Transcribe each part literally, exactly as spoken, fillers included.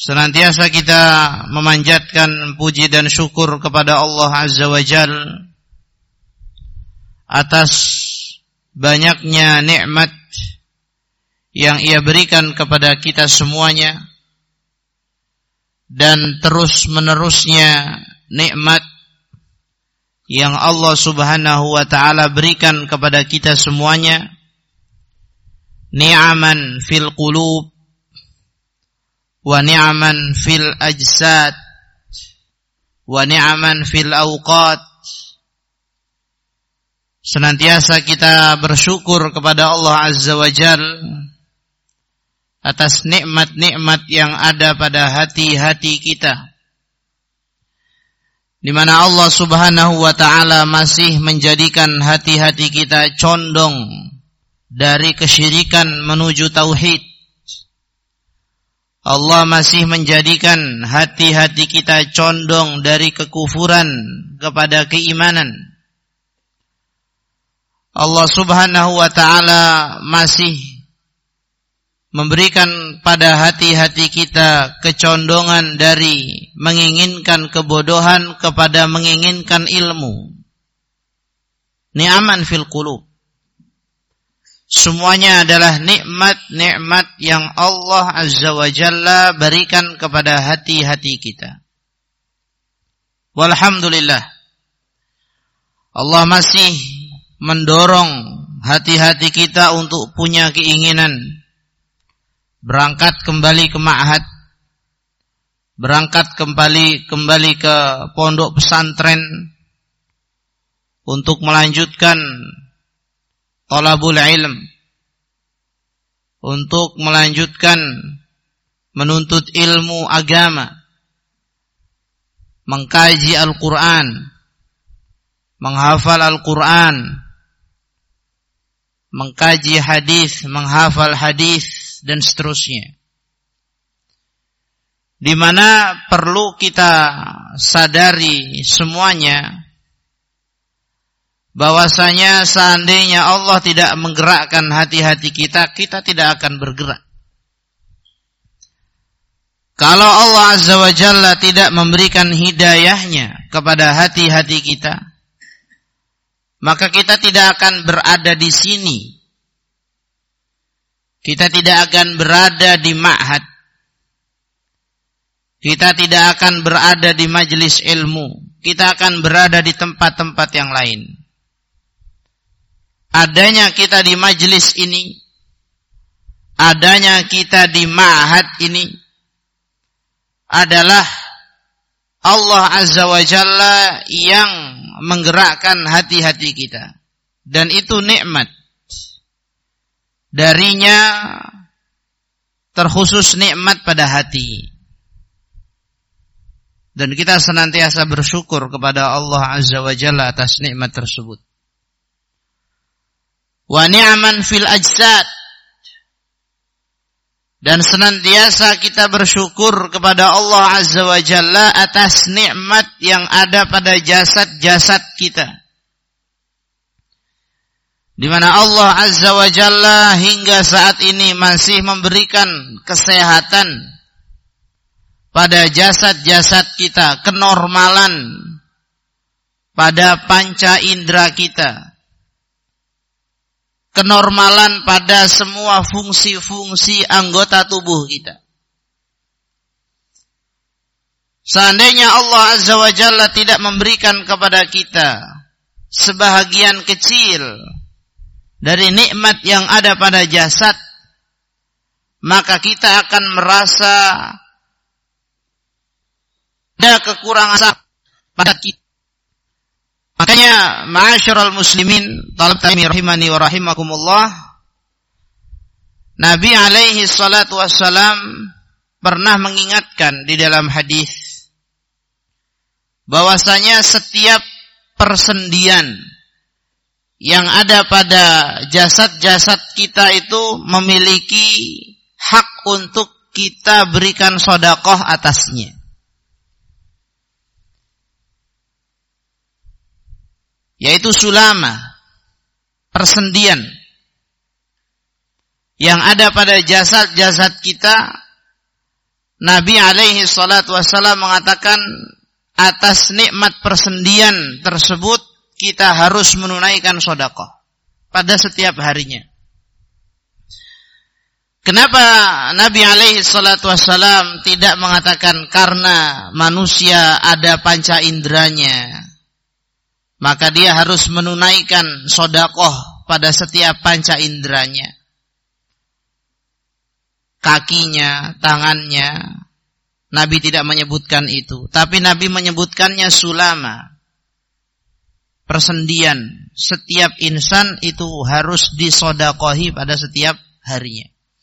Senantiasa kita memanjatkan puji dan syukur kepada Allah Azza wa Jal atas banyaknya nikmat yang Ia berikan kepada kita semuanya, dan terus menerusnya nikmat yang Allah Subhanahu wa ta'ala berikan kepada kita semuanya, ni'aman fil qulub wa ni'aman fil ajsad wa ni'aman fil awqat. Senantiasa kita bersyukur kepada Allah Azza wa Jal atas nikmat-nikmat yang ada pada hati-hati kita, di mana Allah Subhanahu wa ta'ala masih menjadikan hati-hati kita condong dari kesyirikan menuju tauhid. Allah masih menjadikan hati-hati kita condong dari kekufuran kepada keimanan. Allah Subhanahu wa ta'ala masih memberikan pada hati-hati kita kecondongan dari menginginkan kebodohan kepada menginginkan ilmu. Ni'aman fil qulub. Semuanya adalah nikmat-nikmat yang Allah Azza wa Jalla berikan kepada hati-hati kita. Walhamdulillah, Allah masih mendorong hati-hati kita untuk punya keinginan berangkat kembali ke ma'had, berangkat kembali kembali ke pondok pesantren untuk melanjutkan talabul ilm, untuk melanjutkan menuntut ilmu agama, mengkaji Al-Quran, menghafal Al-Quran, mengkaji hadis, menghafal hadis, dan seterusnya. Di mana perlu kita sadari semuanya bahwasanya seandainya Allah tidak menggerakkan hati-hati kita, kita tidak akan bergerak. Kalau Allah Azza wa Jalla tidak memberikan hidayahnya kepada hati-hati kita, maka kita tidak akan berada di sini. Kita tidak akan berada di ma'had. Kita tidak akan berada di majelis ilmu. Kita akan berada di tempat-tempat yang lain. Adanya kita di majelis ini, adanya kita di ma'had ini adalah Allah Azza wa Jalla yang menggerakkan hati-hati kita. Dan itu nikmat. Darinya terkhusus nikmat pada hati. Dan kita senantiasa bersyukur kepada Allah Azza wa Jalla atas nikmat tersebut. Wa ni'man fil ajsad. Dan senantiasa kita bersyukur kepada Allah Azza wa Jalla atas nikmat yang ada pada jasad-jasad kita, di mana Allah Azza wa Jalla hingga saat ini masih memberikan kesehatan pada jasad-jasad kita, kenormalan pada panca indera kita, kenormalan pada semua fungsi-fungsi anggota tubuh kita. Seandainya Allah Azza wa Jalla tidak memberikan kepada kita sebahagian kecil dari nikmat yang ada pada jasad, maka kita akan merasa ada kekurangan pada kita. Makanya ma'asyiral muslimin, talab tami rahimani wa rahimakumullah, Nabi alaihi salatu wassalam pernah mengingatkan di dalam hadis bahwasanya setiap persendian yang ada pada jasad-jasad kita itu memiliki hak untuk kita berikan sedekah atasnya. Yaitu sulama, persendian yang ada pada jasad-jasad kita, Nabi alaihi salatu wassalam mengatakan atas nikmat persendian tersebut kita harus menunaikan sedekah pada setiap harinya. Kenapa Nabi alaihi salatu wassalam tidak mengatakan karena manusia ada panca inderanya, maka dia harus menunaikan sedekah pada setiap panca inderanya? Kakinya, tangannya. Nabi tidak menyebutkan itu, tapi Nabi menyebutkannya sulama, persendian. Setiap insan itu harus disedekahi pada setiap harinya.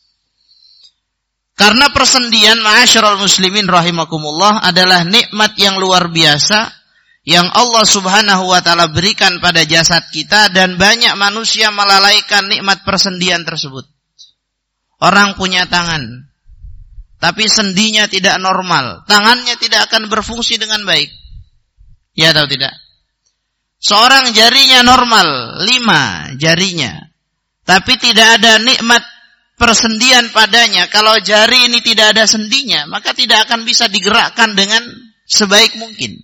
Karena persendian, ma'asyiral muslimin rahimakumullah, adalah nikmat yang luar biasa yang Allah subhanahu wa ta'ala berikan pada jasad kita, dan banyak manusia melalaikan nikmat persendian tersebut. Orang punya tangan, tapi sendinya tidak normal. Tangannya tidak akan berfungsi dengan baik. Ya atau tidak? Seorang jarinya normal, lima jarinya, tapi tidak ada nikmat persendian padanya. Kalau jari ini tidak ada sendinya, maka tidak akan bisa digerakkan dengan sebaik mungkin.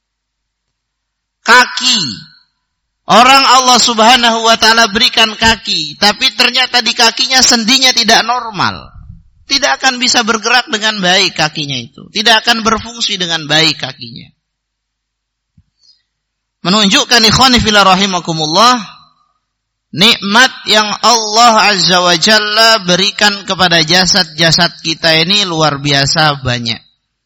Kaki, orang Allah subhanahu wa ta'ala berikan kaki, tapi ternyata di kakinya sendinya tidak normal. Tidak akan bisa bergerak dengan baik kakinya itu. Tidak akan berfungsi dengan baik kakinya. Menunjukkan ikhwani fillah rahimakumullah, nikmat yang Allah azza wa jalla berikan kepada jasad-jasad kita ini luar biasa banyak.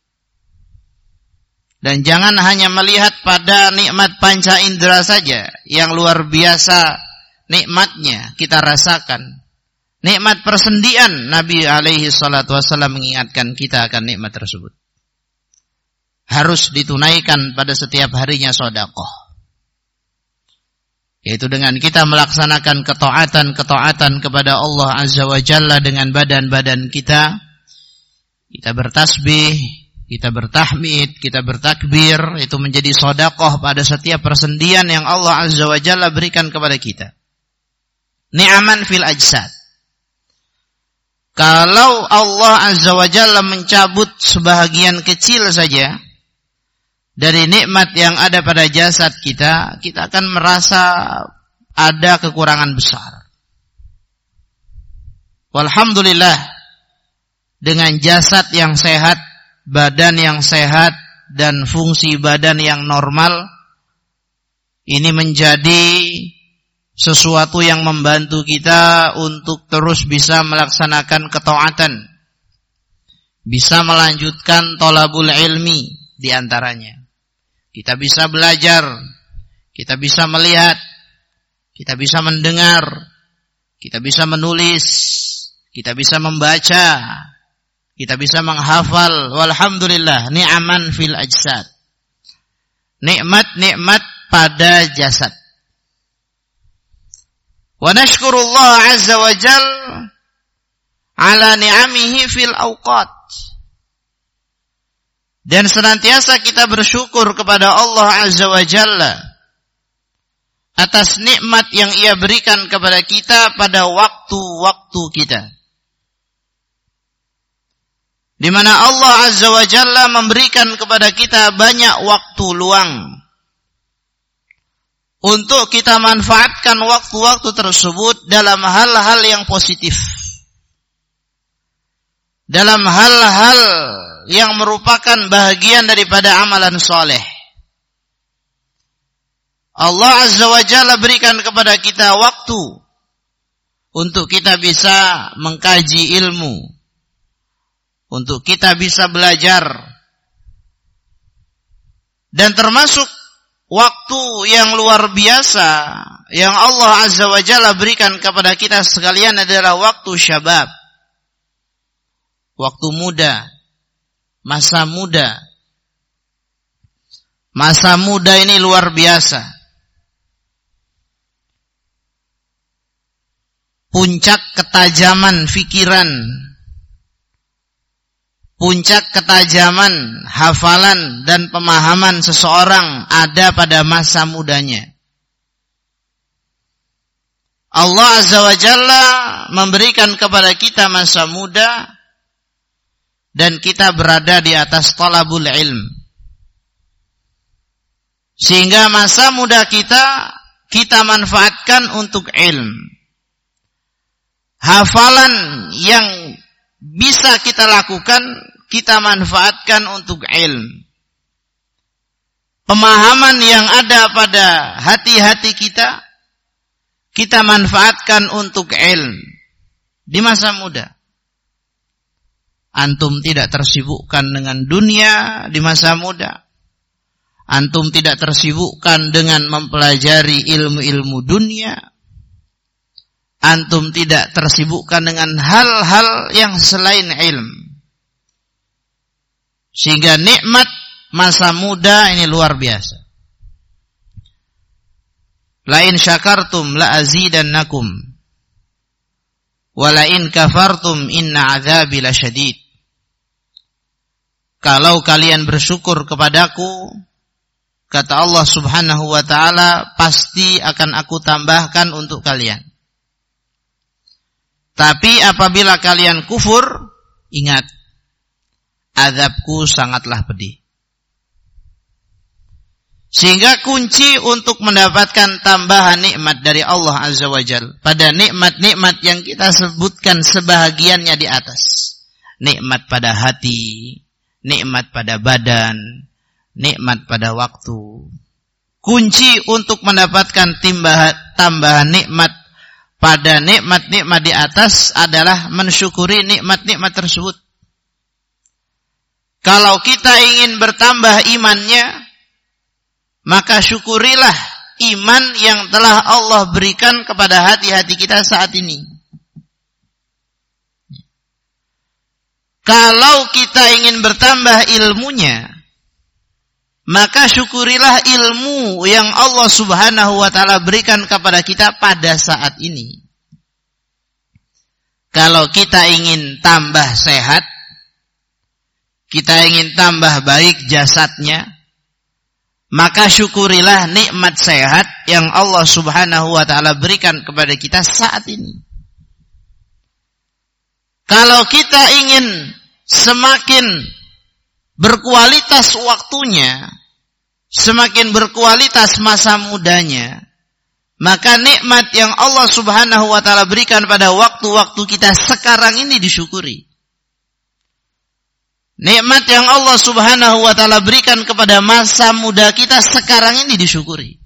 Dan jangan hanya melihat pada nikmat panca indera saja yang luar biasa nikmatnya kita rasakan. Nikmat persendian, Nabi alaihi salatu wassalam mengingatkan kita akan nikmat tersebut. Harus ditunaikan pada setiap harinya sedekah. Yaitu dengan kita melaksanakan ketaatan-ketaatan kepada Allah azza wa jalla dengan badan-badan kita. Kita bertasbih, kita bertahmid, kita bertakbir, itu menjadi sedekah pada setiap persendian yang Allah azza wa jalla berikan kepada kita. Ni'aman fil ajsad. Kalau Allah azza wa jalla mencabut sebahagian kecil saja dari nikmat yang ada pada jasad kita, kita akan merasa ada kekurangan besar. Walhamdulillah, dengan jasad yang sehat, badan yang sehat, dan fungsi badan yang normal, ini menjadi sesuatu yang membantu kita untuk terus bisa melaksanakan ketaatan, bisa melanjutkan thalabul ilmi di antaranya. Kita bisa belajar, kita bisa melihat, kita bisa mendengar, kita bisa menulis, kita bisa membaca, kita bisa menghafal. Walhamdulillah, ni'aman fil ajsad. Nikmat-nikmat pada jasad. Wa nashkurullah azza wa jal ala ni'amihi fil awqat. Dan senantiasa kita bersyukur kepada Allah azza wa jalla atas nikmat yang Ia berikan kepada kita pada waktu-waktu kita, di mana Allah azza wa jalla memberikan kepada kita banyak waktu luang untuk kita manfaatkan waktu-waktu tersebut dalam hal-hal yang positif, dalam hal-hal yang merupakan bahagian daripada amalan soleh. Allah azza wa jalla berikan kepada kita waktu untuk kita bisa mengkaji ilmu, untuk kita bisa belajar, dan termasuk waktu yang luar biasa yang Allah azza wa jalla berikan kepada kita sekalian adalah waktu syabab, waktu muda, masa muda. Masa muda ini luar biasa. Puncak ketajaman fikiran, puncak ketajaman hafalan dan pemahaman seseorang ada pada masa mudanya. Allah azza wa jalla memberikan kepada kita masa muda dan kita berada di atas talabul ilm. Sehingga masa muda kita kita manfaatkan untuk ilm. Hafalan yang bisa kita lakukan kita manfaatkan untuk ilm. Pemahaman yang ada pada hati-hati kita kita manfaatkan untuk ilm di masa muda. Antum tidak tersibukkan dengan dunia di masa muda. Antum tidak tersibukkan dengan mempelajari ilmu-ilmu dunia. Antum tidak tersibukkan dengan hal-hal yang selain ilmu. Sehingga nikmat masa muda ini luar biasa. La in syakartum la azidannakum wa la in kafartum inna adzabi lasyadid. Kalau kalian bersyukur kepadaku, kata Allah Subhanahu wa taala, pasti akan aku tambahkan untuk kalian. Tapi apabila kalian kufur, ingat, azabku sangatlah pedih. Sehingga kunci untuk mendapatkan tambahan nikmat dari Allah Azza wa Jalla pada nikmat-nikmat yang kita sebutkan sebahagiannya di atas. Nikmat pada hati, nikmat pada badan, nikmat pada waktu. Kunci untuk mendapatkan timbahan, tambahan nikmat pada nikmat-nikmat di atas adalah mensyukuri nikmat-nikmat tersebut. Kalau kita ingin bertambah imannya, maka syukurilah iman yang telah Allah berikan kepada hati-hati kita saat ini. Kalau kita ingin bertambah ilmunya, maka syukurilah ilmu yang Allah Subhanahu wa taala berikan kepada kita pada saat ini. Kalau kita ingin tambah sehat, kita ingin tambah baik jasadnya, maka syukurilah nikmat sehat yang Allah Subhanahu wa taala berikan kepada kita saat ini. Kalau kita ingin semakin berkualitas waktunya, semakin berkualitas masa mudanya, maka nikmat yang Allah Subhanahu wa taala berikan pada waktu-waktu kita sekarang ini disyukuri. Nikmat yang Allah Subhanahu wa taala berikan kepada masa muda kita sekarang ini disyukuri.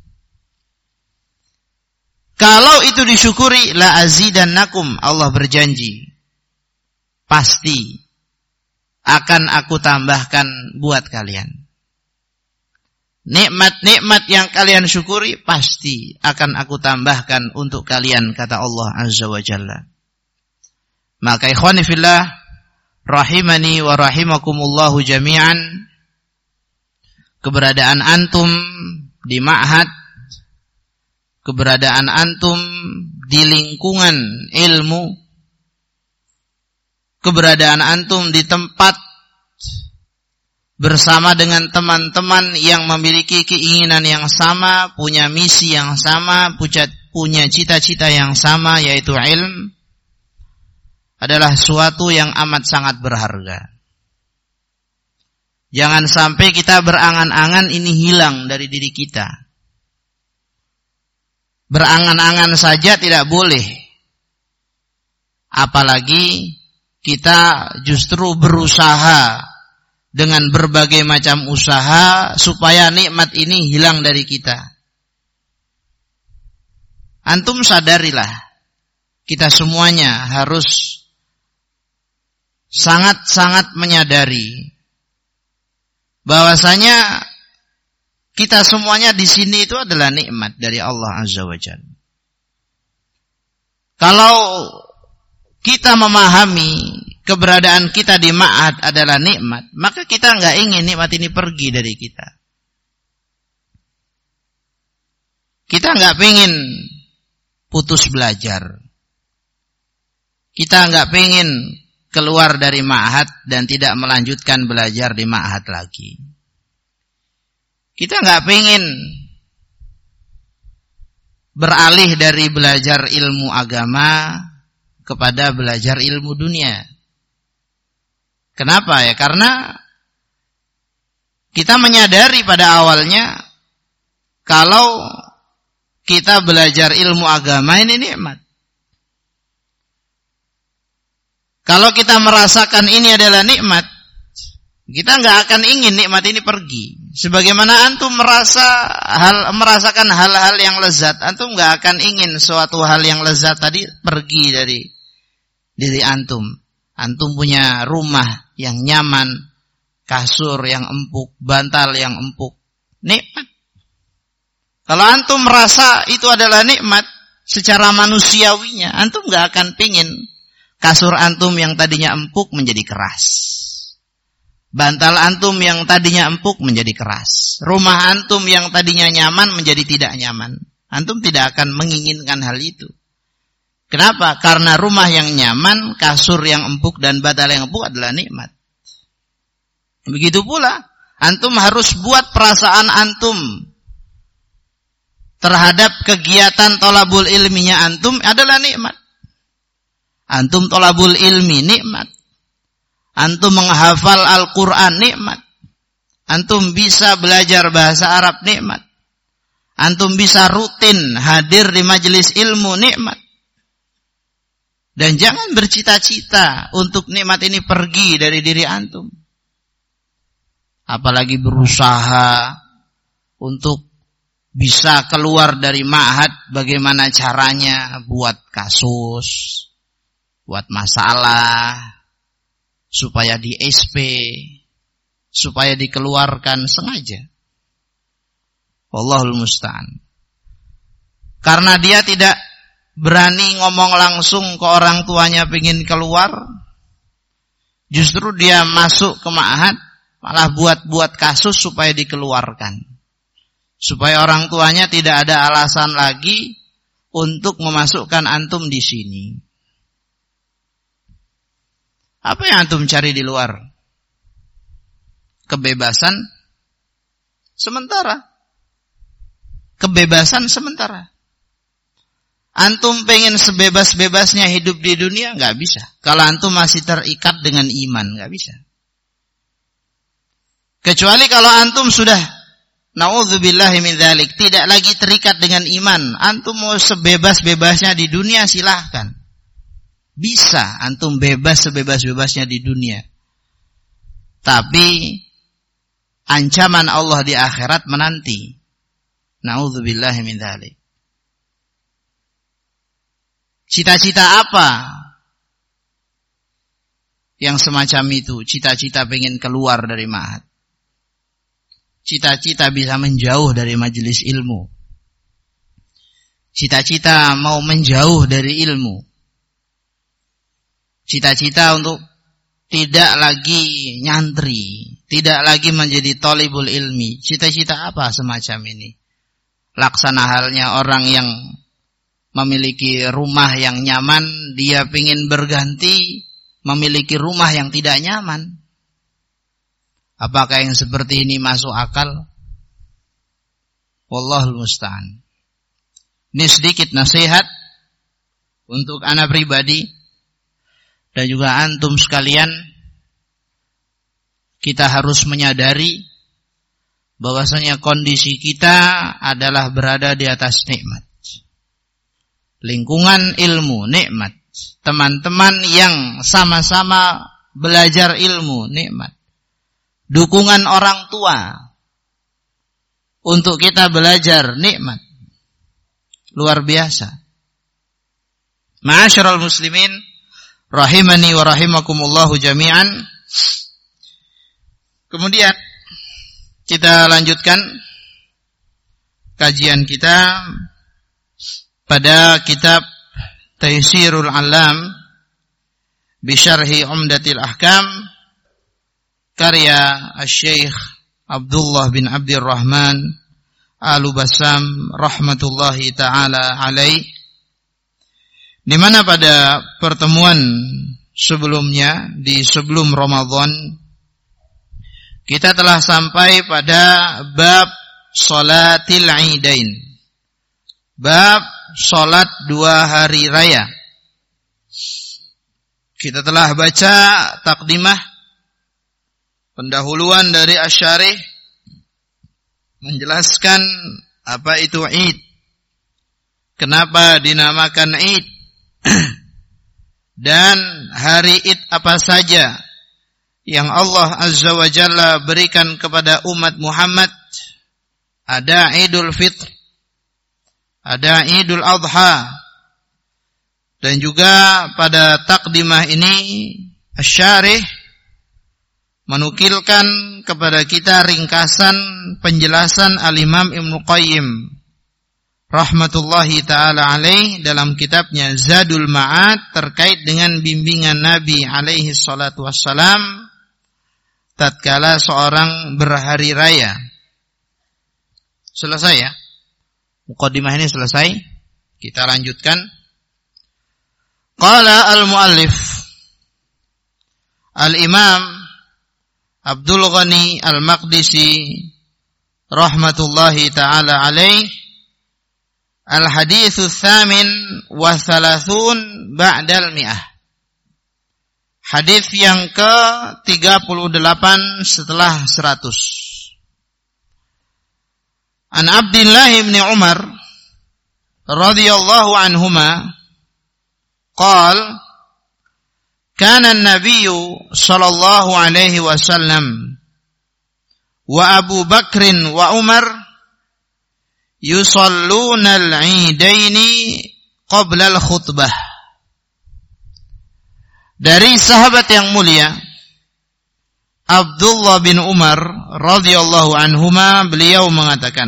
Kalau itu disyukuri, la azidannakum, Allah berjanji, pasti akan aku tambahkan buat kalian. Nikmat-nikmat yang kalian syukuri pasti akan aku tambahkan untuk kalian, kata Allah Azza wa Jalla. Maka ikhwani fillah, rahimani wa rahimakumullahu jami'an, keberadaan antum di ma'had, keberadaan antum di lingkungan ilmu, keberadaan antum di tempat bersama dengan teman-teman yang memiliki keinginan yang sama, punya misi yang sama, punya cita-cita yang sama, yaitu ilmu, adalah suatu yang amat sangat berharga. Jangan sampai kita berangan-angan ini hilang dari diri kita. Berangan-angan saja tidak boleh. Apalagi kita justru berusaha dengan berbagai macam usaha supaya nikmat ini hilang dari kita. Antum sadarilah, kita semuanya harus sangat-sangat menyadari bahwasanya kita semuanya di sini itu adalah nikmat dari Allah Azza wa Jalla. Kalau kita memahami keberadaan kita di ma'had adalah nikmat, maka kita enggak ingin nikmat ini pergi dari kita. Kita enggak pengen putus belajar. Kita enggak pengen keluar dari ma'had dan tidak melanjutkan belajar di ma'had lagi. Kita enggak pengen beralih dari belajar ilmu agama kepada belajar ilmu dunia. Kenapa ya? Karena kita menyadari pada awalnya kalau kita belajar ilmu agama ini nikmat. Kalau kita merasakan ini adalah nikmat, kita nggak akan ingin nikmat ini pergi. Sebagaimana antum merasa hal merasakan hal-hal yang lezat, antum nggak akan ingin suatu hal yang lezat tadi pergi dari diri antum. Antum punya rumah yang nyaman, kasur yang empuk, bantal yang empuk, nikmat. Kalau antum merasa itu adalah nikmat secara manusiawinya, antum nggak akan pingin kasur antum yang tadinya empuk menjadi keras. Bantal antum yang tadinya empuk menjadi keras. Rumah antum yang tadinya nyaman menjadi tidak nyaman. Antum tidak akan menginginkan hal itu. Kenapa? Karena rumah yang nyaman, kasur yang empuk, dan bantal yang empuk adalah nikmat. Begitu pula, antum harus buat perasaan antum terhadap kegiatan tolabul ilminya antum adalah nikmat. Antum tolabul ilmi nikmat. Antum menghafal Al-Quran nikmat. Antum bisa belajar bahasa Arab nikmat. Antum bisa rutin hadir di majelis ilmu nikmat. Dan jangan bercita-cita untuk nikmat ini pergi dari diri antum. Apalagi berusaha untuk bisa keluar dari ma'had, bagaimana caranya buat kasus, buat masalah, supaya di S P, supaya dikeluarkan sengaja. Wallahul musta'an. Karena dia tidak berani ngomong langsung ke orang tuanya pengen keluar, justru dia masuk ke ma'had, malah buat-buat kasus supaya dikeluarkan. Supaya orang tuanya tidak ada alasan lagi untuk memasukkan antum di sini. Apa yang antum cari di luar? Kebebasan sementara. Kebebasan sementara. Antum pengen sebebas-bebasnya hidup di dunia, nggak bisa. Kalau antum masih terikat dengan iman, nggak bisa. Kecuali kalau antum sudah, na'udzubillahi min dzalik, tidak lagi terikat dengan iman, antum mau sebebas-bebasnya di dunia silahkan. Bisa antum bebas sebebas-bebasnya di dunia. Tapi ancaman Allah di akhirat menanti. Na'udzubillahi min dzalik. Cita-cita apa yang semacam itu? Cita-cita pengen keluar dari ma'had. Cita-cita bisa menjauh dari majelis ilmu. Cita-cita mau menjauh dari ilmu. Cita-cita untuk tidak lagi nyantri, tidak lagi menjadi thalibul ilmi. Cita-cita apa semacam ini? Laksana halnya orang yang memiliki rumah yang nyaman, dia ingin berganti memiliki rumah yang tidak nyaman. Apakah yang seperti ini masuk akal? Wallahul musta'an. Ini sedikit nasihat untuk ana pribadi dan juga antum sekalian. Kita harus menyadari bahwasanya kondisi kita adalah berada di atas nikmat. Lingkungan ilmu, nikmat. Teman-teman yang sama-sama belajar ilmu, nikmat. Dukungan orang tua untuk kita belajar, nikmat. Luar biasa. Ma'asyiral muslimin, rahimani wa rahimakumullahu jami'an. Kemudian kita lanjutkan kajian kita pada kitab Taysirul Alam bi Syarhi Umdatil Ahkam karya Asy-Syaikh Abdullah bin Abdurrahman Al-Bassam rahmatullahi taala alaih, di mana pada pertemuan sebelumnya di sebelum Ramadan kita telah sampai pada bab salatil Idain, bab salat dua hari raya. Kita telah baca takdimah pendahuluan dari Asy-Syarih menjelaskan apa itu Id, kenapa dinamakan Id, dan hari Id apa saja yang Allah Azza wa Jalla berikan kepada umat Muhammad. Ada Idul Fitr, ada Idul Adha, dan juga pada takdimah ini Asy-Syarih menukilkan kepada kita ringkasan penjelasan Al-Imam Ibnu Qayyim rahmatullahi ta'ala alaih dalam kitabnya Zadul Ma'ad terkait dengan bimbingan Nabi alaihi salatu wassalam tatkala seorang berhari raya. Selesai ya? Muqaddimah ini selesai. Kita lanjutkan. Qala al-muallif Al-Imam Abdul Ghani Al-Maqdisi rahmatullahi ta'ala alaih, Al-Hadithu Thamin wa Thalathun Ba'dal Mi'ah. Hadis yang ke tiga puluh delapan setelah seratus. An Abdullah bin Umar radhiyallahu anhuma qala kana an-nabiy sallallahu alaihi wasallam wa Abu Bakr wa Umar yusalluna al-'idaini qabla al-khutbah. Dari sahabat yang mulia Abdullah bin Umar radhiyallahu anhuma, beliau mengatakan,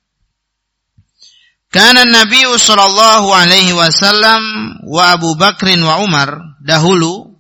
kana Nabi sallallahu alaihi wasallam wa Abu Bakr wa Umar, dahulu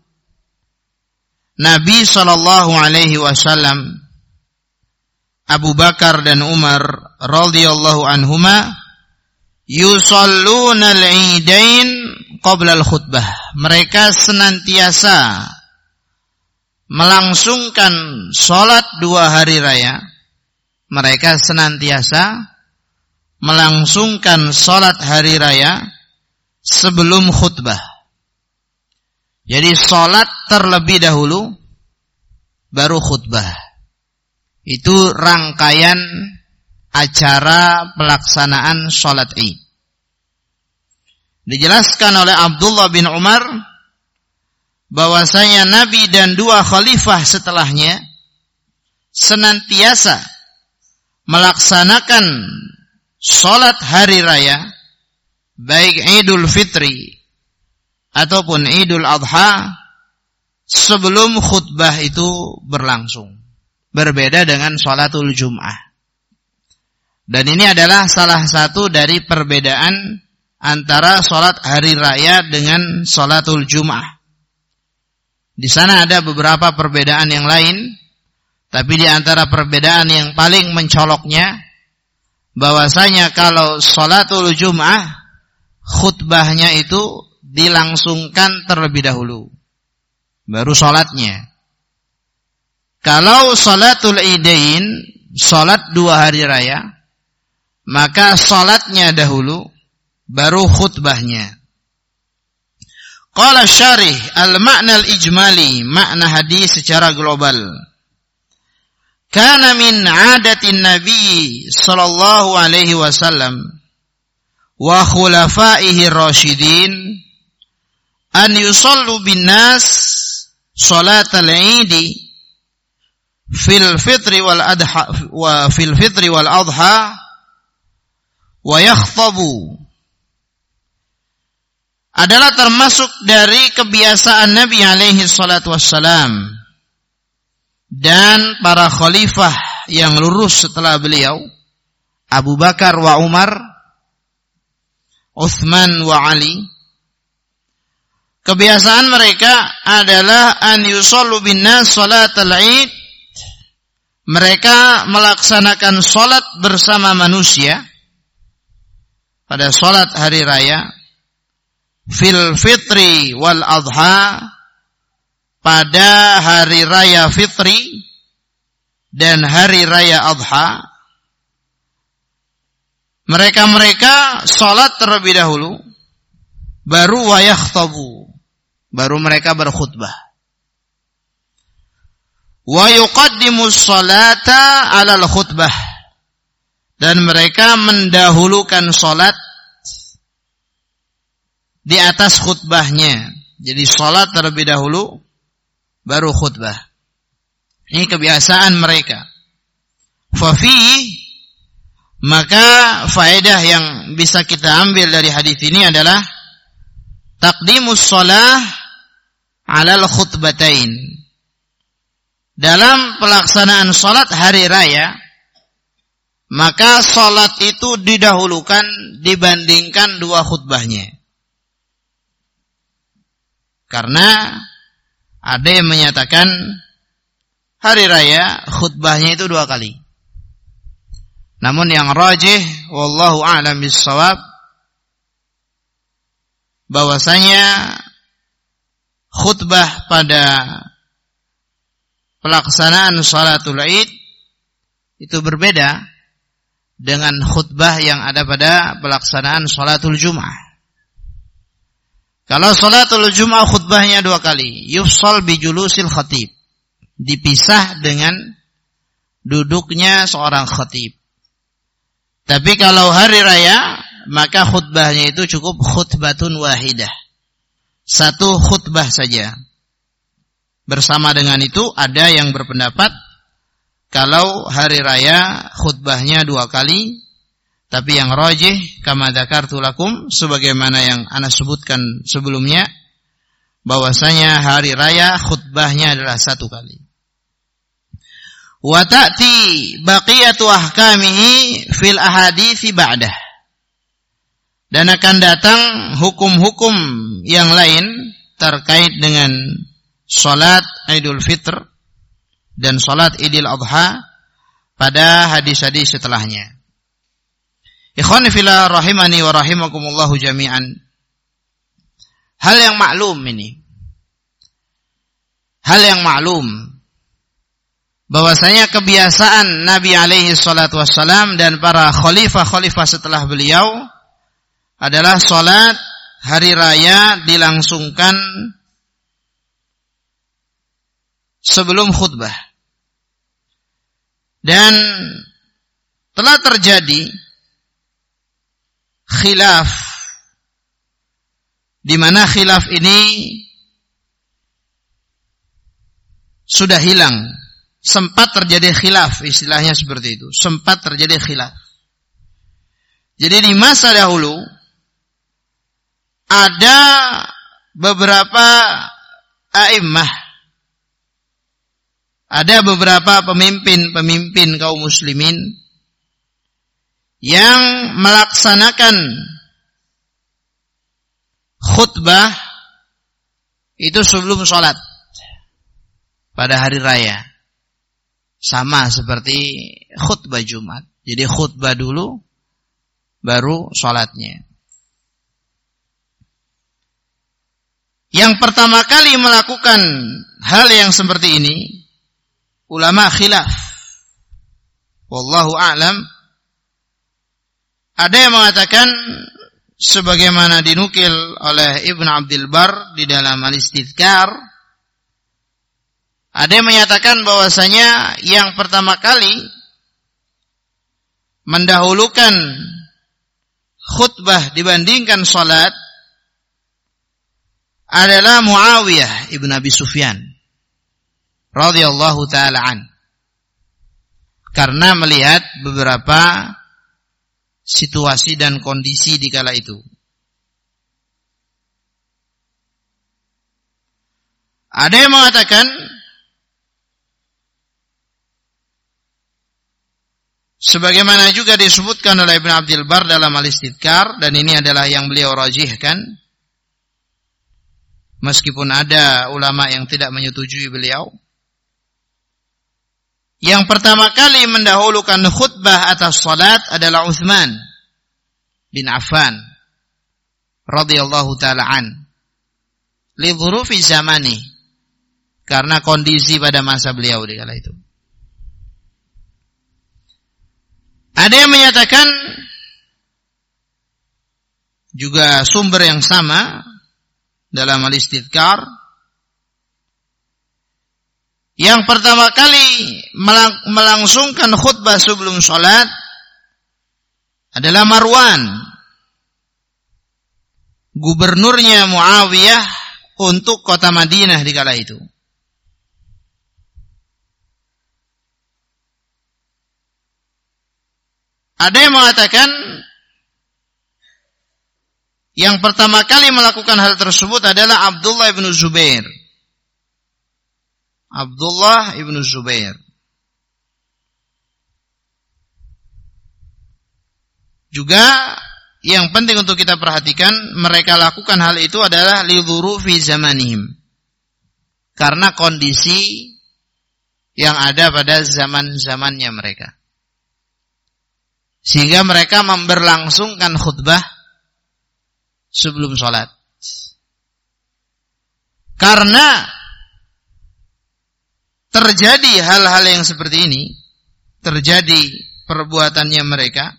Nabi sallallahu alaihi wasallam, Abu Bakar dan Umar radhiyallahu anhuma yusalluna al-'idain qabla al-khutbah. Mereka senantiasa melangsungkan salat dua hari raya. Mereka senantiasa melangsungkan salat hari raya sebelum khutbah. Jadi salat terlebih dahulu baru khutbah. Itu rangkaian acara pelaksanaan salat Id. Dijelaskan oleh Abdullah bin Umar bahwasanya Nabi dan dua khalifah setelahnya senantiasa melaksanakan salat hari raya, baik Idul Fitri ataupun Idul Adha, sebelum khutbah itu berlangsung. Berbeda dengan salatul Jum'ah. Dan ini adalah salah satu dari perbedaan antara salat hari raya dengan salatul Jum'ah. Di sana ada beberapa perbedaan yang lain, tapi di antara perbedaan yang paling mencoloknya bahwasanya kalau salatul Jum'ah khutbahnya itu dilangsungkan terlebih dahulu, baru salatnya. Kalau salatul Idain, salat dua hari raya, maka salatnya dahulu baru khutbahnya. Qala syarih al-ma'na al-ijmali, makna hadis secara global. Kana min 'adatin Nabi sallallahu alaihi wasallam wa khulafaihi rasyidin an yusallu bin nas salatal 'idi fil fitri wal adha wa fil fitri wal adha wa yakhtabu. Adalah termasuk dari kebiasaan Nabi alaihi salatu wassalam dan para khalifah yang lurus setelah beliau, Abu Bakar wa Umar, Utsman wa Ali. Kebiasaan mereka adalah an yusallu bin nas salatal 'id. Mereka melaksanakan salat bersama manusia pada salat hari raya, fil fitri wal adha, pada hari raya fitri dan hari raya adha. Mereka-mereka salat terlebih dahulu, baru wa yakhtabu, baru mereka berkhutbah. wa yuqaddimus salata 'alal khutbah, dan mereka mendahulukan salat di atas khutbahnya. Jadi salat terlebih dahulu baru khutbah. Ini kebiasaan mereka. Fa fi, maka faedah yang bisa kita ambil dari hadis ini adalah taqdimus shalah 'alal khutbatain. Dalam pelaksanaan salat hari raya, maka salat itu didahulukan dibandingkan dua khutbahnya. Karena ada yang menyatakan hari raya khutbahnya itu dua kali. Namun yang rajih, wallahu a'lam bis-shawab, bahwasanya khutbah pada pelaksanaan salatul Id itu berbeda dengan khutbah yang ada pada pelaksanaan salatul Jum'ah. Kalau salatul Jum'ah khutbahnya dua kali, yufsal bijulusil khatib, dipisah dengan duduknya seorang khatib. Tapi kalau hari raya, maka khutbahnya itu cukup khutbatun wahidah, satu khutbah saja. Bersama dengan itu ada yang berpendapat kalau hari raya khutbahnya dua kali, tapi yang rajih kama dzakartu lakum, sebagaimana yang ana sebutkan sebelumnya, bahwasanya hari raya khutbahnya adalah satu kali. Wa ta'ti baqiyatu ahkamihi fil ahadithi ba'dah, dan akan datang hukum-hukum yang lain terkait dengan salat Idul Fitr dan salat Idul Adha pada hadis-hadis setelahnya. Ikhwani fillah rahimani wa rahimakumullahu jami'an. Hal yang maklum ini. Hal yang maklum. Bahwasanya kebiasaan Nabi alaihi salatu wassalam dan para khalifah-khalifah setelah beliau adalah salat hari raya dilangsungkan sebelum khutbah. Dan telah terjadi khilaf, di mana khilaf ini sudah hilang. Sempat terjadi khilaf, istilahnya seperti itu. Sempat terjadi khilaf. Jadi di masa dahulu ada beberapa a'immah, ada beberapa pemimpin-pemimpin kaum muslimin yang melaksanakan khutbah itu sebelum sholat pada hari raya, sama seperti khutbah Jumat. Jadi khutbah dulu baru sholatnya. Yang pertama kali melakukan hal yang seperti ini ulama khilaf, wallahu a'lam. Ada yang mengatakan sebagaimana dinukil oleh Ibn Abdul Bar di dalam Al-Istidhkar, ada yang menyatakan bahwasanya yang pertama kali mendahulukan khutbah dibandingkan salat adalah Muawiyah ibn Abi Sufyan radhiyallahu taala an, karena melihat beberapa situasi dan kondisi di kala itu. Ada yang mengatakan sebagaimana juga disebutkan oleh Ibn Abdul Bar dalam Al-Istidhkar, dan ini adalah yang beliau rajihkan, meskipun ada ulama yang tidak menyetujui beliau. Yang pertama kali mendahulukan khutbah atas salat adalah Utsman bin Affan radhiyallahu taala an, li dhurufi zamani, karena kondisi pada masa beliau di kala itu. Ada yang menyatakan juga sumber yang sama dalam Al-Istidhkar, Yang pertama kali melang- melangsungkan khutbah sebelum sholat adalah Marwan, gubernurnya Muawiyah untuk kota Madinah di kala itu. Ada yang mengatakan yang pertama kali melakukan hal tersebut adalah Abdullah ibn Zubair. Abdullah ibn Zubair. Juga yang penting untuk kita perhatikan, mereka lakukan hal itu adalah lidhurufi zamanihim, karena kondisi yang ada pada zaman-zamannya mereka. Sehingga mereka memberlangsungkan khutbah sebelum sholat. Karena terjadi hal-hal yang seperti ini, terjadi perbuatannya mereka,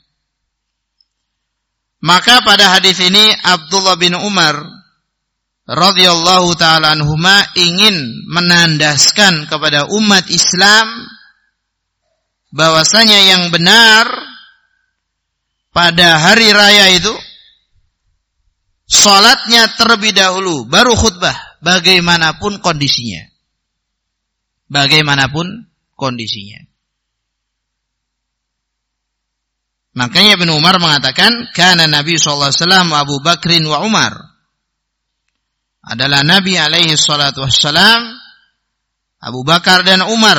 maka pada hadis ini Abdullah bin Umar radhiyallahu taala anhuma ingin menandaskan kepada umat Islam bahwasanya yang benar pada hari raya itu salatnya terlebih dahulu baru khutbah, bagaimanapun kondisinya. Bagaimanapun kondisinya. Makanya Ibnu Umar mengatakan, kana Nabi sallallahu alaihi wasallam Abu Bakrin wa Umar. Adalah Nabi alaihi salatu wassalam, Abu Bakar dan Umar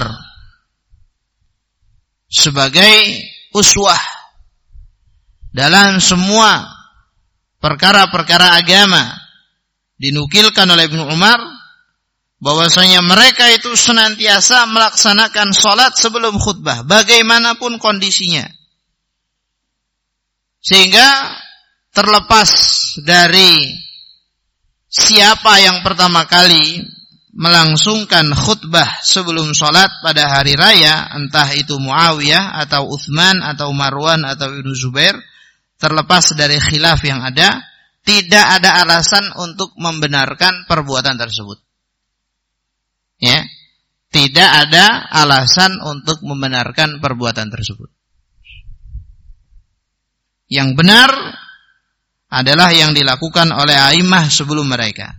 sebagai uswah dalam semua perkara-perkara agama. Dinukilkan oleh Ibnu Umar bahwasanya mereka itu senantiasa melaksanakan salat sebelum khutbah, bagaimanapun kondisinya. Sehingga terlepas dari siapa yang pertama kali melangsungkan khutbah sebelum sholat pada hari raya, entah itu Muawiyah atau Utsman atau Marwan atau Ibnu Zubair, terlepas dari khilaf yang ada, tidak ada alasan untuk membenarkan perbuatan tersebut. Ya, tidak ada alasan untuk membenarkan perbuatan tersebut. Yang benar adalah yang dilakukan oleh a'immah sebelum mereka.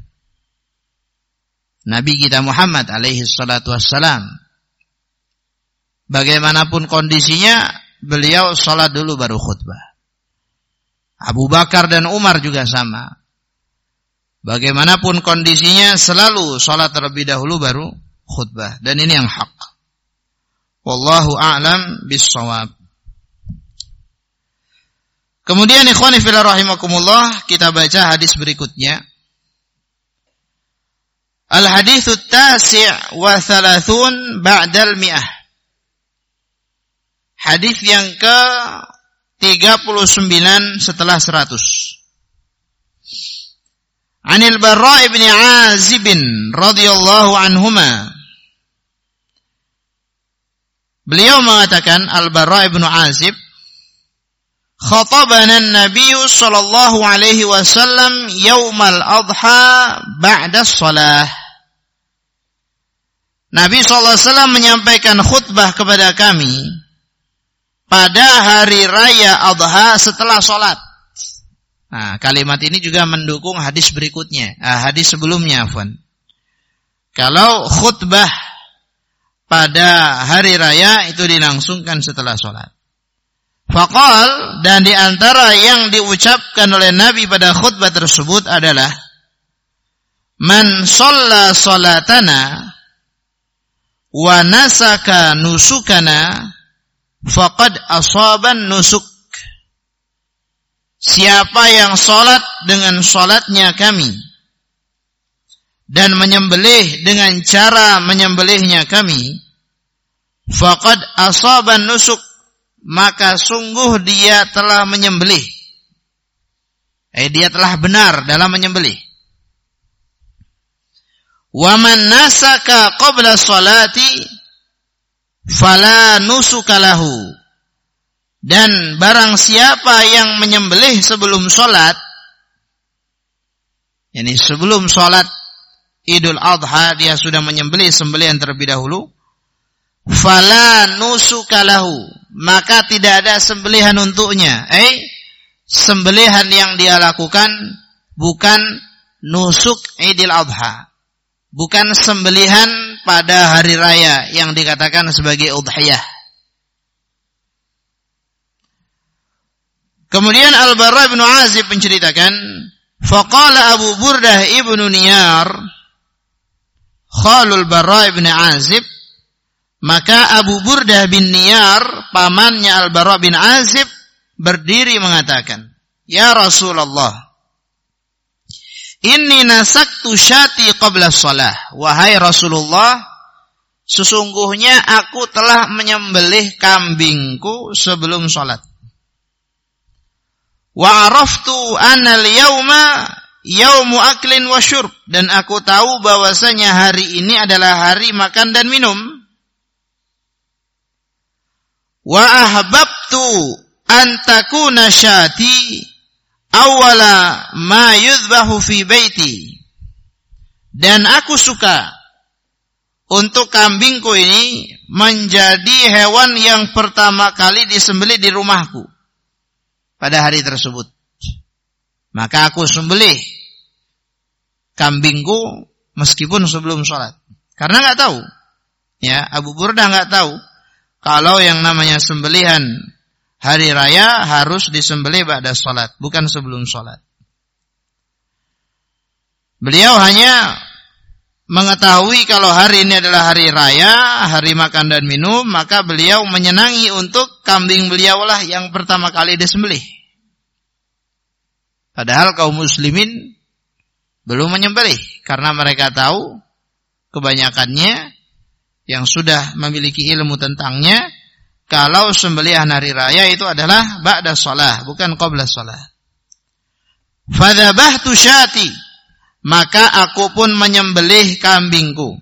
Nabi kita Muhammad alaihi salatu wassalam, bagaimanapun kondisinya, beliau salat dulu baru khutbah. Abu Bakar dan Umar juga sama. Bagaimanapun kondisinya, selalu salat terlebih dahulu baru khutbah. Dan ini yang hak. Wallahu a'lam bis-shawab. Kemudian ikhwani fillah rahimakumullah, kita baca hadis berikutnya. Al-haditsu tasi' wa thalathun ba'dal mi'ah. Hadis yang ke tiga puluh sembilan setelah seratus. Anil Barra' ibn Azib radhiyallahu anhuma. Beliau mengatakan, Al-Barra' ibn Azib, khatabana an-nabiy sallallahu alaihi wasallam yaumal adha ba'da shalah. Nabi sallallahu alaihi wasallam menyampaikan khutbah kepada kami pada hari raya adha setelah salat. Nah, kalimat ini juga mendukung hadis berikutnya, ah, hadis sebelumnya, afwan. Kalau khutbah pada hari raya itu dilangsungkan setelah salat. Faqal, dan di antara yang diucapkan oleh Nabi pada khutbah tersebut adalah, man shalla salatana wa nasaka nusukana faqad asaban nusuk. Siapa yang salat dengan salatnya kami dan menyembelih dengan cara menyembelihnya kami, faqad asaban nusuk, maka sungguh dia telah menyembelih. Eh, dia telah benar dalam menyembelih. Wa man nasaka qabla salati fala nusuka lahu. Dan barang siapa yang menyembelih sebelum salat, yakni sebelum salat Idul Adha dia sudah menyembelih sembelihan terlebih dahulu, fala nusuka lahu, maka tidak ada sembelihan untuknya. Eh, sembelihan yang dia lakukan bukan nusuk Idul Adha, bukan sembelihan pada hari raya yang dikatakan sebagai udhiyah. Kemudian Al-Bara bin Azib menceritakan, faqala Abu Burdah ibnu Niyar, khalul Bara bin Azib, maka Abu Burdah bin Niyar, pamannya Al-Bara bin Azib, berdiri mengatakan, ya Rasulullah, inni nasaktu syati qabla shalah. Wahai Rasulullah, sesungguhnya aku telah menyembelih kambingku sebelum salat. Wa araftu anna al-yawma yaumu aklin wa syurb, dan aku tahu bahwasanya hari ini adalah hari makan dan minum. Wa ahbabtu an takuna syati awwala ma yudhbahu fi baiti, dan aku suka untuk kambingku ini menjadi hewan yang pertama kali disembelih di rumahku pada hari tersebut. Maka aku sembelih kambingku meskipun sebelum sholat, karena nggak tahu, ya, Abu Burdah nggak tahu kalau yang namanya sembelihan hari raya harus disembelih ba'da salat, bukan sebelum salat. Beliau hanya mengetahui kalau hari ini adalah hari raya, hari makan dan minum, maka beliau menyenangi untuk kambing beliau lah yang pertama kali disembelih. Padahal kaum muslimin belum menyembelih, karena mereka tahu kebanyakannya yang sudah memiliki ilmu tentangnya, kalau sembelihan hari raya itu adalah ba'da shalah, bukan qabla shalah. Fadzabahtu syati, maka aku pun menyembelih kambingku.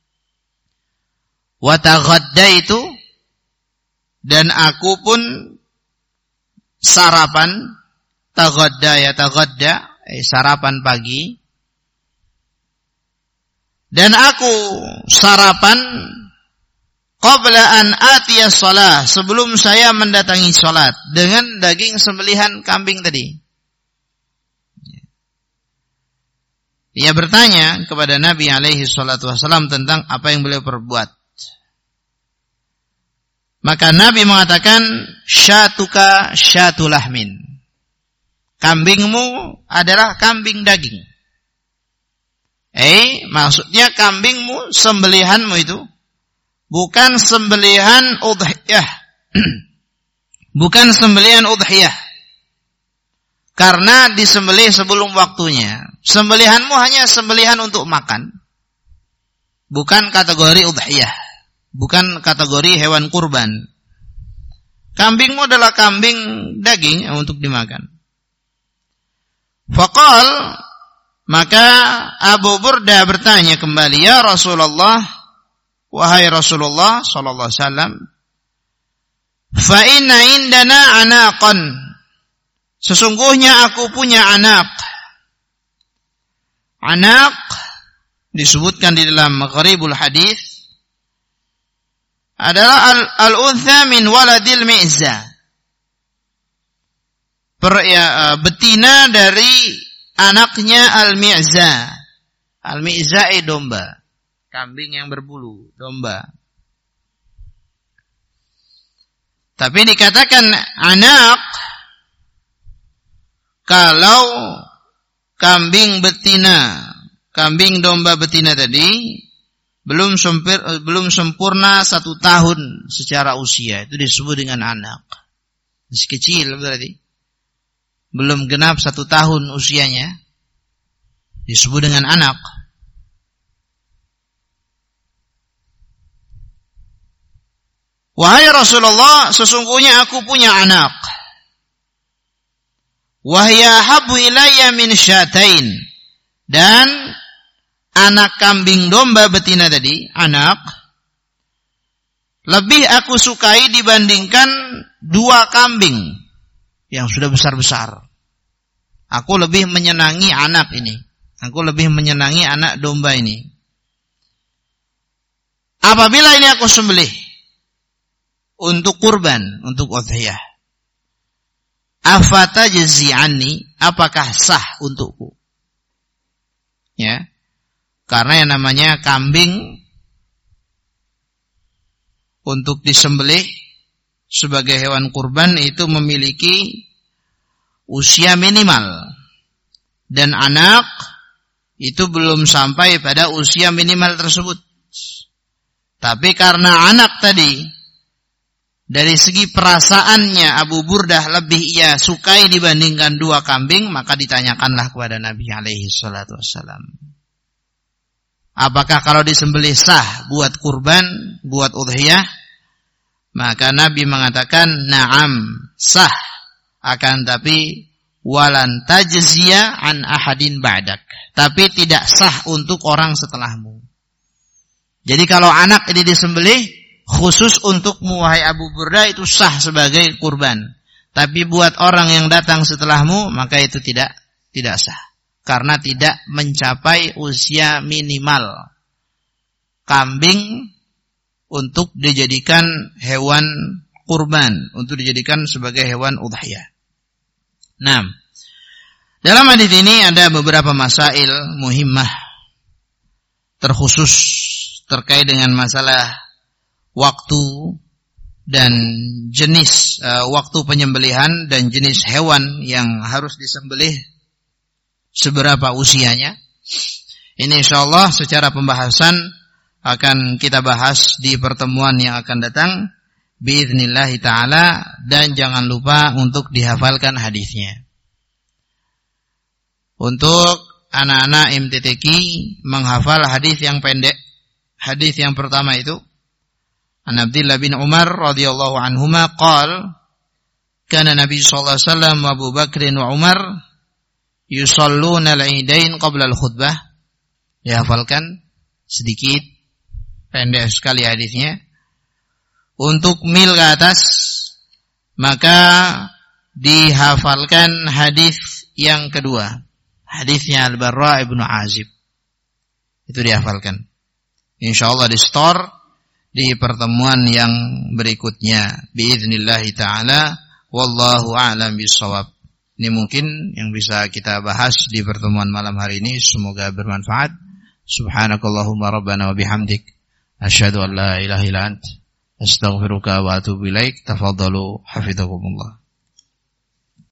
Wa taghaddaitu, dan aku pun sarapan. Taghadda ya taghadda, eh, sarapan pagi. Dan aku sarapan qabla an atiya shalah, sebelum saya mendatangi salat, dengan daging sembelihan kambing tadi. Ia bertanya kepada Nabi alaihi salatu wasallam tentang apa yang beliau perbuat. Maka Nabi mengatakan, syatuka syatulahmin, kambingmu adalah kambing daging. Eh, maksudnya kambingmu, sembelihanmu itu bukan sembelihan udhiyah. Bukan sembelihan udhiyah, karena disembelih sebelum waktunya. Sembelihanmu hanya sembelihan untuk makan, bukan kategori udhiyah, bukan kategori hewan kurban. Kambingmu adalah kambing daging untuk dimakan. Faqal, maka Abu Burdah bertanya kembali, ya Rasulullah, wahai Rasulullah sallallahu alaihi wasallam, fa inna indana anaqan, sesungguhnya aku punya anak. Anak disebutkan di dalam Maghribul Hadis adalah al-untha min waladil mi'za, per, ya, betina dari anaknya al-mi'za. Al-mi'za e domba, kambing yang berbulu, domba. Tapi dikatakan anak kalau kambing betina, kambing domba betina tadi belum sempir, belum sempurna satu tahun secara usia, itu disebut dengan anak. Masih kecil berarti, belum genap satu tahun usianya, disebut dengan anak. Wahai Rasulullah, sesungguhnya aku punya anak. Wahya habu ilayya min syatain, dan anak kambing domba betina tadi, anak, lebih aku sukai dibandingkan dua kambing yang sudah besar-besar. Aku lebih menyenangi anak ini. Aku lebih menyenangi anak domba ini. Apabila ini aku sembelih, untuk kurban, untuk udhiyah. Afatajzi anni, apakah sah untukku? Ya. Karena yang namanya kambing untuk disembelih sebagai hewan kurban itu memiliki usia minimal. Dan anak itu belum sampai pada usia minimal tersebut. Tapi karena anak tadi, dari segi perasaannya Abu Burdah lebih ia sukai dibandingkan dua kambing, maka ditanyakanlah kepada Nabi alaihi salatu wassalam, apakah kalau disembelih sah buat kurban, buat udhiyah? Maka Nabi mengatakan, na'am, sah. Akan tapi walan tajziya an ahadin ba'dak. Tapi tidak sah untuk orang setelahmu. Jadi kalau anak ini disembelih, khusus untukmu wahai Abu Burdah itu sah sebagai kurban. Tapi buat orang yang datang setelahmu, maka itu tidak tidak sah. Karena tidak mencapai usia minimal kambing untuk dijadikan hewan kurban, untuk dijadikan sebagai hewan udhiyah. Nah, dalam hadis ini ada beberapa masail muhimmah terkhusus terkait dengan masalah waktu dan jenis uh, waktu penyembelihan dan jenis hewan yang harus disembelih, seberapa usianya. Ini insyaallah secara pembahasan akan kita bahas di pertemuan yang akan datang biiznillah taala, dan jangan lupa untuk dihafalkan hadisnya. Untuk anak-anak M T T Q menghafal hadis yang pendek. Hadis yang pertama itu An Abdullah bin Umar radhiyallahu anhuma qala kana Nabi sallallahu alaihi wasallam wa Abu Bakr wa Umar yusalluna al-idain qabla al-khutbah. Dihafalkan sedikit, pendek sekali hadisnya. Untuk mil ke atas maka dihafalkan hadis yang kedua, hadisnya Al-Barra ibnu Azib. Itu dihafalkan. Insyaallah di store di pertemuan yang berikutnya biiznillah taala. Wallahu a'lam bishawab. Ini mungkin yang bisa kita bahas di pertemuan malam hari ini, semoga bermanfaat. Subhanakallahumma rabbana wa bihamdik asyhadu an la ilaha illa anta astaghfiruka wa atubu ilaik. Tafadhalu hafizakumullah.